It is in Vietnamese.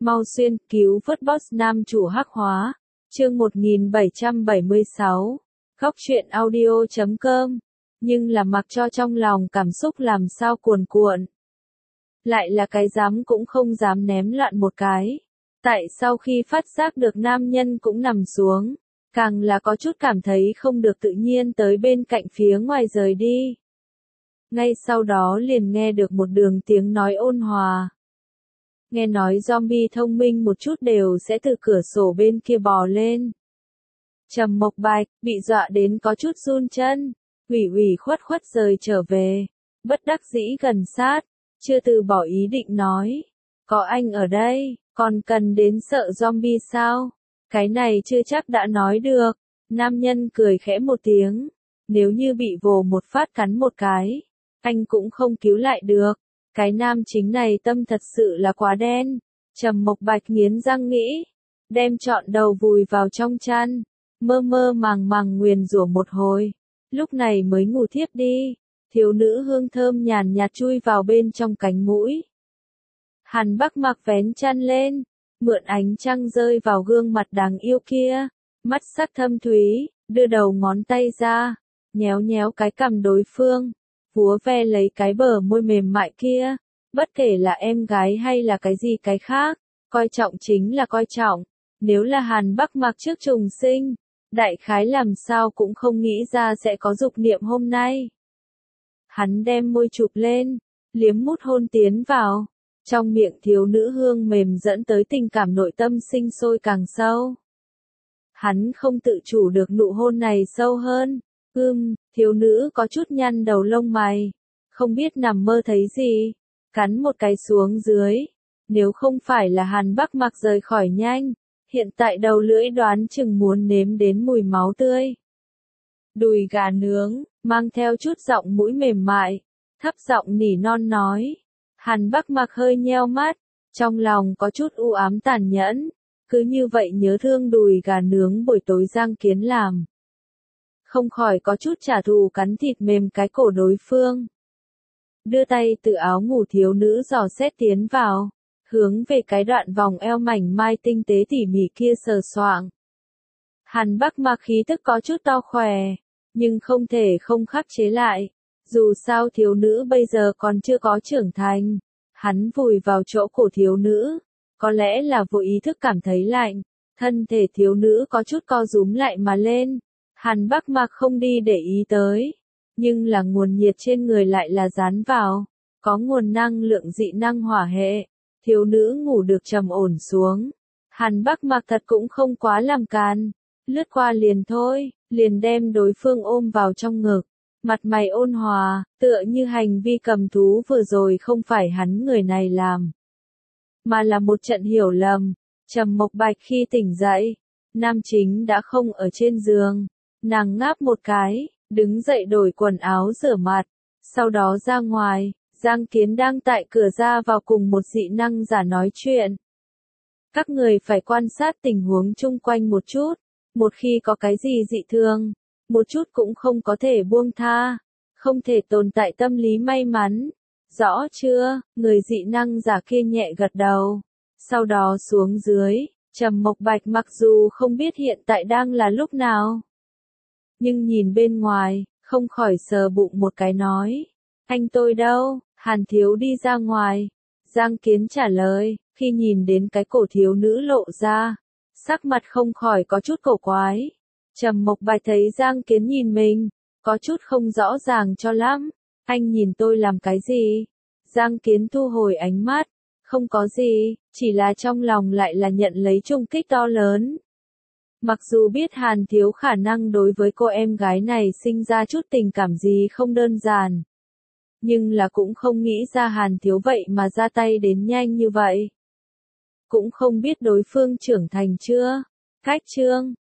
Mau xuyên cứu vớt boss nam chủ hắc hóa. Chương 1776. Góc truyện audio.com. Nhưng là mặc cho trong lòng cảm xúc làm sao cuồn cuộn. Lại là cái dám cũng không dám ném loạn một cái. Tại sau khi phát giác được nam nhân cũng nằm xuống, càng là có chút cảm thấy không được tự nhiên tới bên cạnh phía ngoài rời đi. Ngay sau đó liền nghe được một đường tiếng nói ôn hòa. Nghe nói zombie thông minh một chút đều sẽ từ cửa sổ bên kia bò lên. Trầm Mộc Bạch bị dọa đến có chút run chân, ủy khuất rời trở về, bất đắc dĩ gần sát, chưa từ bỏ ý định nói, có anh ở đây, còn cần đến sợ zombie sao? Cái này chưa chắc đã nói được. Nam nhân cười khẽ một tiếng, nếu như bị vồ một phát cắn một cái, anh cũng không cứu lại được. Cái nam chính này tâm thật sự là quá đen. Trầm Mộc Bạch nghiến răng nghĩ, đem trọn đầu vùi vào trong chăn, mơ màng nguyền rủa một hồi, lúc này mới ngủ thiếp đi. Thiếu nữ hương thơm nhàn nhạt chui vào bên trong cánh mũi. Hàn Bắc Mặc vén chăn lên, mượn ánh trăng rơi vào gương mặt đáng yêu kia, mắt sắc thâm thúy, đưa đầu ngón tay ra, nhéo cái cằm đối phương, vúa ve lấy cái bờ môi mềm mại kia. Bất kể là em gái hay là cái gì cái khác, coi trọng chính là coi trọng. Nếu là Hàn Bắc Mặc trước trùng sinh, đại khái làm sao cũng không nghĩ ra sẽ có dục niệm hôm nay. Hắn đem môi chụp lên, liếm mút hôn tiến vào, trong miệng thiếu nữ hương mềm dẫn tới tình cảm nội tâm sinh sôi càng sâu. Hắn không tự chủ được nụ hôn này sâu hơn. Thiếu nữ có chút nhăn đầu lông mày, không biết nằm mơ thấy gì, cắn một cái xuống dưới. Nếu không phải là Hàn Bắc Mặc rời khỏi nhanh, hiện tại đầu lưỡi đoán chừng muốn nếm đến mùi máu tươi. Đùi gà nướng, mang theo chút giọng mũi mềm mại, thấp giọng nỉ non nói. Hàn Bắc Mặc hơi nheo mắt, trong lòng có chút u ám tàn nhẫn, cứ như vậy nhớ thương đùi gà nướng buổi tối Giang Kiến làm. Không khỏi có chút trả thù cắn thịt mềm cái cổ đối phương. Đưa tay từ áo ngủ thiếu nữ dò xét tiến vào, hướng về cái đoạn vòng eo mảnh mai tinh tế tỉ mỉ kia sờ soạng. Hàn Bắc Mặc khí tức có chút to khỏe, nhưng không thể không khắc chế lại. Dù sao thiếu nữ bây giờ còn chưa có trưởng thành. Hắn vùi vào chỗ cổ thiếu nữ, có lẽ là vô ý thức cảm thấy lạnh, thân thể thiếu nữ có chút co rúm lại mà lên. Hàn Bắc Mặc không đi để ý tới, nhưng là nguồn nhiệt trên người lại là dán vào, có nguồn năng lượng dị năng hỏa hệ. Thiếu nữ ngủ được trầm ổn xuống. Hàn Bắc Mặc thật cũng không quá làm càn, lướt qua liền thôi, liền đem đối phương ôm vào trong ngực, mặt mày ôn hòa, tựa như hành vi cầm thú vừa rồi không phải hắn người này làm, mà là một trận hiểu lầm. Trầm Mộc Bạch khi tỉnh dậy, nam chính đã không ở trên giường, nàng ngáp một cái, đứng dậy đổi quần áo rửa mặt, sau đó ra ngoài. Giang Kiến đang tại cửa ra vào cùng một dị năng giả nói chuyện. Các người phải quan sát tình huống chung quanh một chút, một khi có cái gì dị thường, một chút cũng không có thể buông tha, không thể tồn tại tâm lý may mắn. Rõ chưa? Người dị năng giả kia nhẹ gật đầu. Sau đó xuống dưới, Trầm Mộc Bạch mặc dù không biết hiện tại đang là lúc nào, nhưng nhìn bên ngoài, không khỏi sờ bụng một cái nói. Anh tôi đâu? Hàn thiếu đi ra ngoài. Giang Kiến trả lời, khi nhìn đến cái cổ thiếu nữ lộ ra, sắc mặt không khỏi có chút cổ quái. Trầm Mộc Bạch thấy Giang Kiến nhìn mình, có chút không rõ ràng cho lắm. Anh nhìn tôi làm cái gì? Giang Kiến thu hồi ánh mắt, không có gì, chỉ là trong lòng lại là nhận lấy衝kích to lớn. Mặc dù biết Hàn thiếu khả năng đối với cô em gái này sinh ra chút tình cảm gì không đơn giản, nhưng là cũng không nghĩ ra Hàn thiếu vậy mà ra tay đến nhanh như vậy. Cũng không biết đối phương trưởng thành chưa? Cách chương